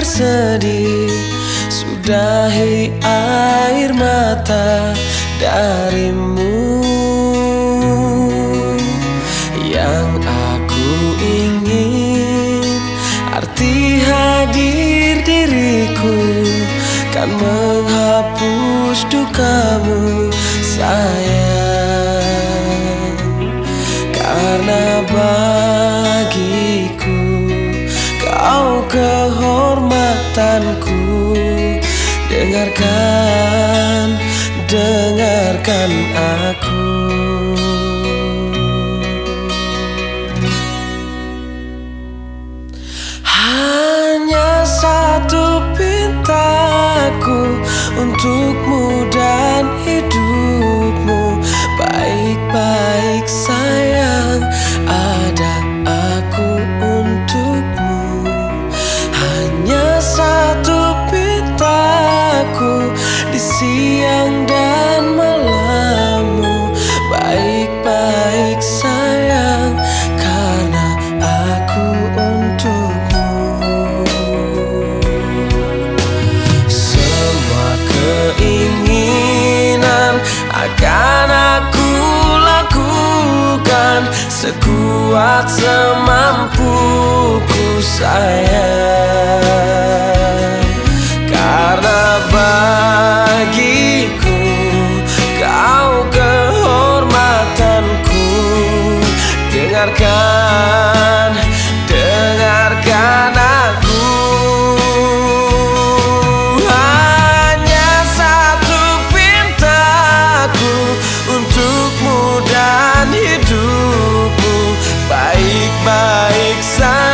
bersedih, sudahi air mata darimu. Yang aku ingin, arti hadir diriku kan menghapus dukamu sayang. Karena bagiku kau kehormatanku. Dengarkan aku. Hanya satu pintaku untukmu dan hidupmu. Baik-baik sayang, ada aku untukmu. Hanya satu pintaku di siang dan malammu. Baik-baik sayang, karena aku untukmu. Semua keinginan akan aku lakukan sekuat semampuku sayang. Karena bagiku kau kehormatanku. Dengarkan aku. Hanya satu pintaku untukmu dan hidupmu. Baik-baik saja.